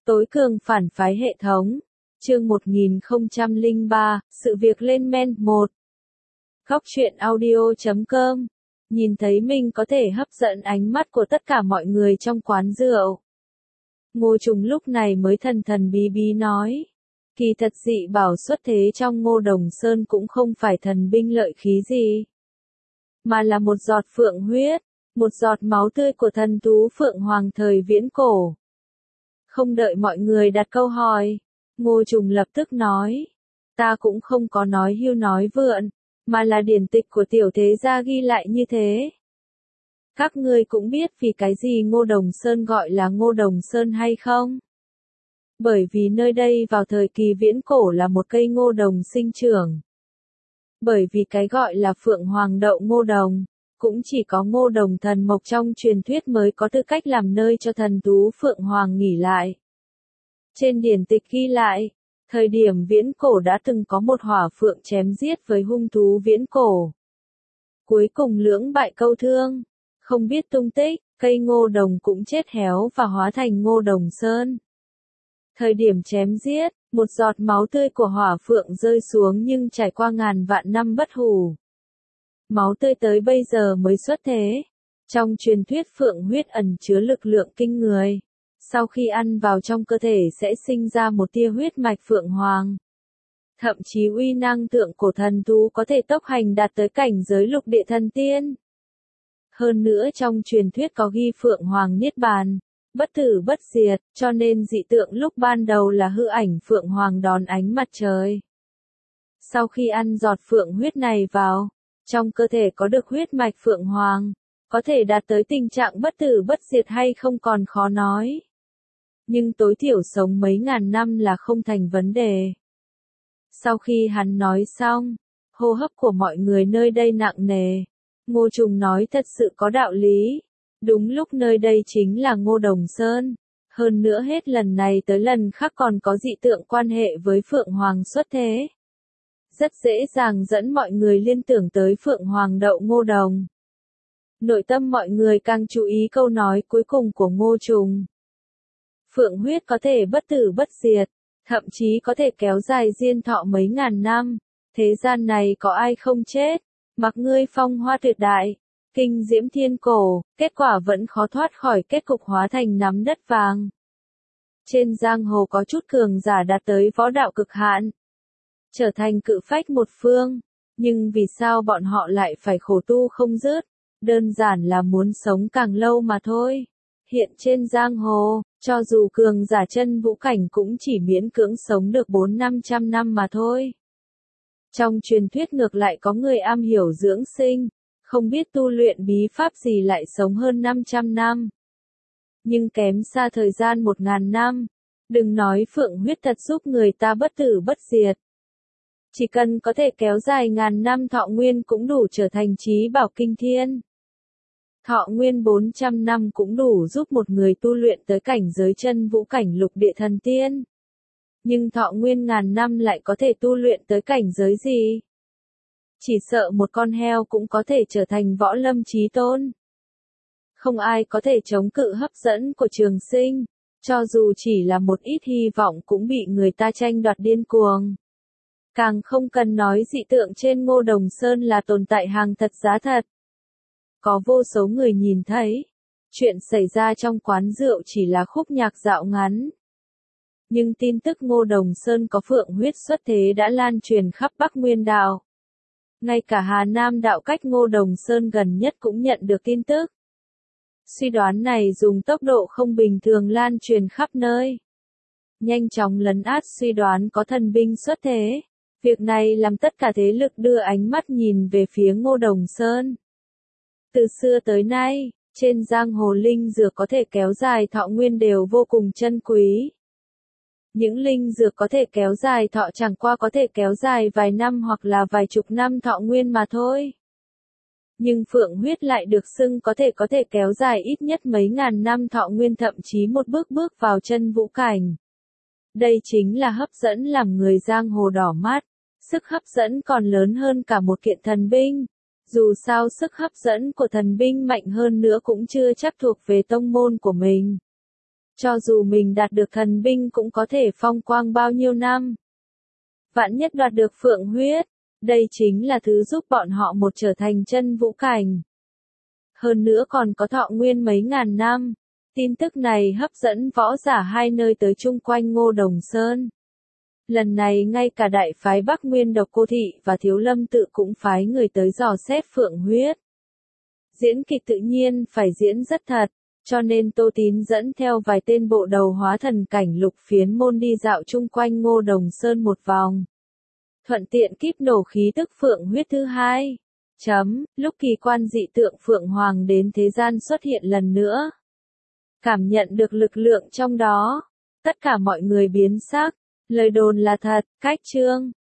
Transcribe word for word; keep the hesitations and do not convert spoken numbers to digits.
Tối cường phản phái hệ thống. Chương một nghìn không trăm lẻ ba, sự việc lên men một. Góc truyện audio chấm com. Nhìn thấy mình có thể hấp dẫn ánh mắt của tất cả mọi người trong quán rượu. Ngô Trùng lúc này mới thần thần bí bí nói. Kỳ thật dị bảo xuất thế trong Ngô Đồng Sơn cũng không phải thần binh lợi khí gì. Mà là một giọt phượng huyết, một giọt máu tươi của thần thú Phượng Hoàng thời viễn cổ. Không đợi mọi người đặt câu hỏi, Ngô Trùng lập tức nói. Ta cũng không có nói hưu nói vượn, mà là điển tịch của tiểu thế gia ghi lại như thế. Các ngươi cũng biết vì cái gì Ngô Đồng Sơn gọi là Ngô Đồng Sơn hay không? Bởi vì nơi đây vào thời kỳ viễn cổ là một cây ngô đồng sinh trưởng. Bởi vì cái gọi là Phượng Hoàng đậu ngô đồng, cũng chỉ có ngô đồng thần mộc trong truyền thuyết mới có tư cách làm nơi cho thần thú Phượng Hoàng nghỉ lại. Trên điển tịch ghi lại, thời điểm viễn cổ đã từng có một hỏa phượng chém giết với hung thú viễn cổ. Cuối cùng lưỡng bại câu thương, không biết tung tích, cây ngô đồng cũng chết héo và hóa thành Ngô Đồng Sơn. Thời điểm chém giết, một giọt máu tươi của hỏa phượng rơi xuống nhưng trải qua ngàn vạn năm bất hủ. Máu tươi tới bây giờ mới xuất thế. Trong truyền thuyết phượng huyết ẩn chứa lực lượng kinh người. Sau khi ăn vào trong cơ thể sẽ sinh ra một tia huyết mạch Phượng Hoàng. Thậm chí uy năng tượng cổ thần thú có thể tốc hành đạt tới cảnh giới lục địa thần tiên. Hơn nữa trong truyền thuyết có ghi Phượng Hoàng niết bàn, bất tử bất diệt, cho nên dị tượng lúc ban đầu là hư ảnh Phượng Hoàng đón ánh mặt trời. Sau khi ăn giọt phượng huyết này vào, trong cơ thể có được huyết mạch Phượng Hoàng, có thể đạt tới tình trạng bất tử bất diệt hay không còn khó nói. Nhưng tối thiểu sống mấy ngàn năm là không thành vấn đề. Sau khi hắn nói xong, hô hấp của mọi người nơi đây nặng nề. Ngô Trùng nói thật sự có đạo lý. Đúng lúc nơi đây chính là Ngô Đồng Sơn. Hơn nữa hết lần này tới lần khác còn có dị tượng quan hệ với Phượng Hoàng xuất thế. Rất dễ dàng dẫn mọi người liên tưởng tới Phượng Hoàng đậu Ngô Đồng. Nội tâm mọi người càng chú ý câu nói cuối cùng của Ngô Trùng. Phượng huyết có thể bất tử bất diệt, thậm chí có thể kéo dài diên thọ mấy ngàn năm. Thế gian này có ai không chết, mặc ngươi phong hoa tuyệt đại, kinh diễm thiên cổ, kết quả vẫn khó thoát khỏi kết cục hóa thành nắm đất vàng. Trên giang hồ có chút cường giả đạt tới võ đạo cực hạn, trở thành cự phách một phương, nhưng vì sao bọn họ lại phải khổ tu không dứt, đơn giản là muốn sống càng lâu mà thôi. Hiện trên giang hồ, cho dù cường giả chân vũ cảnh cũng chỉ miễn cưỡng sống được bốn năm trăm năm mà thôi. Trong truyền thuyết ngược lại có người am hiểu dưỡng sinh, không biết tu luyện bí pháp gì lại sống hơn năm trăm năm. Nhưng kém xa thời gian một ngàn năm. Đừng nói phượng huyết thật giúp người ta bất tử bất diệt. Chỉ cần có thể kéo dài ngàn năm thọ nguyên cũng đủ trở thành trí bảo kinh thiên. Thọ nguyên bốn trăm năm cũng đủ giúp một người tu luyện tới cảnh giới chân vũ cảnh lục địa thần tiên. Nhưng thọ nguyên ngàn năm lại có thể tu luyện tới cảnh giới gì? Chỉ sợ một con heo cũng có thể trở thành võ lâm chí tôn. Không ai có thể chống cự hấp dẫn của trường sinh, cho dù chỉ là một ít hy vọng cũng bị người ta tranh đoạt điên cuồng. Càng không cần nói dị tượng trên Ngô Đồng Sơn là tồn tại hàng thật giá thật. Có vô số người nhìn thấy, chuyện xảy ra trong quán rượu chỉ là khúc nhạc dạo ngắn. Nhưng tin tức Ngô Đồng Sơn có phượng huyết xuất thế đã lan truyền khắp Bắc Nguyên Đạo. Ngay cả Hà Nam đạo cách Ngô Đồng Sơn gần nhất cũng nhận được tin tức. Suy đoán này dùng tốc độ không bình thường lan truyền khắp nơi. Nhanh chóng lấn át suy đoán có thần binh xuất thế. Việc này làm tất cả thế lực đưa ánh mắt nhìn về phía Ngô Đồng Sơn. Từ xưa tới nay, trên giang hồ linh dược có thể kéo dài thọ nguyên đều vô cùng chân quý. Những linh dược có thể kéo dài thọ chẳng qua có thể kéo dài vài năm hoặc là vài chục năm thọ nguyên mà thôi. Nhưng phượng huyết lại được xưng có thể có thể kéo dài ít nhất mấy ngàn năm thọ nguyên, thậm chí một bước bước vào chân vũ cảnh. Đây chính là hấp dẫn làm người giang hồ đỏ mắt. Sức hấp dẫn còn lớn hơn cả một kiện thần binh. Dù sao sức hấp dẫn của thần binh mạnh hơn nữa cũng chưa chắc thuộc về tông môn của mình. Cho dù mình đạt được thần binh cũng có thể phong quang bao nhiêu năm. Vạn nhất đoạt được phượng huyết, đây chính là thứ giúp bọn họ một trở thành chân vũ cảnh. Hơn nữa còn có thọ nguyên mấy ngàn năm. Tin tức này hấp dẫn võ giả hai nơi tới chung quanh Ngô Đồng Sơn. Lần này ngay cả đại phái Bắc Nguyên Độc Cô Thị và Thiếu Lâm Tự cũng phái người tới dò xét phượng huyết. Diễn kịch tự nhiên phải diễn rất thật, cho nên Tô Tín dẫn theo vài tên bộ đầu hóa thần cảnh lục phiến môn đi dạo chung quanh Ngô Đồng Sơn một vòng. Thuận tiện kíp nổ khí tức phượng huyết thứ hai. Chấm, lúc kỳ quan dị tượng Phượng Hoàng đến thế gian xuất hiện lần nữa. Cảm nhận được lực lượng trong đó. Tất cả mọi người biến sắc. Lời đồn là thật, cách chương.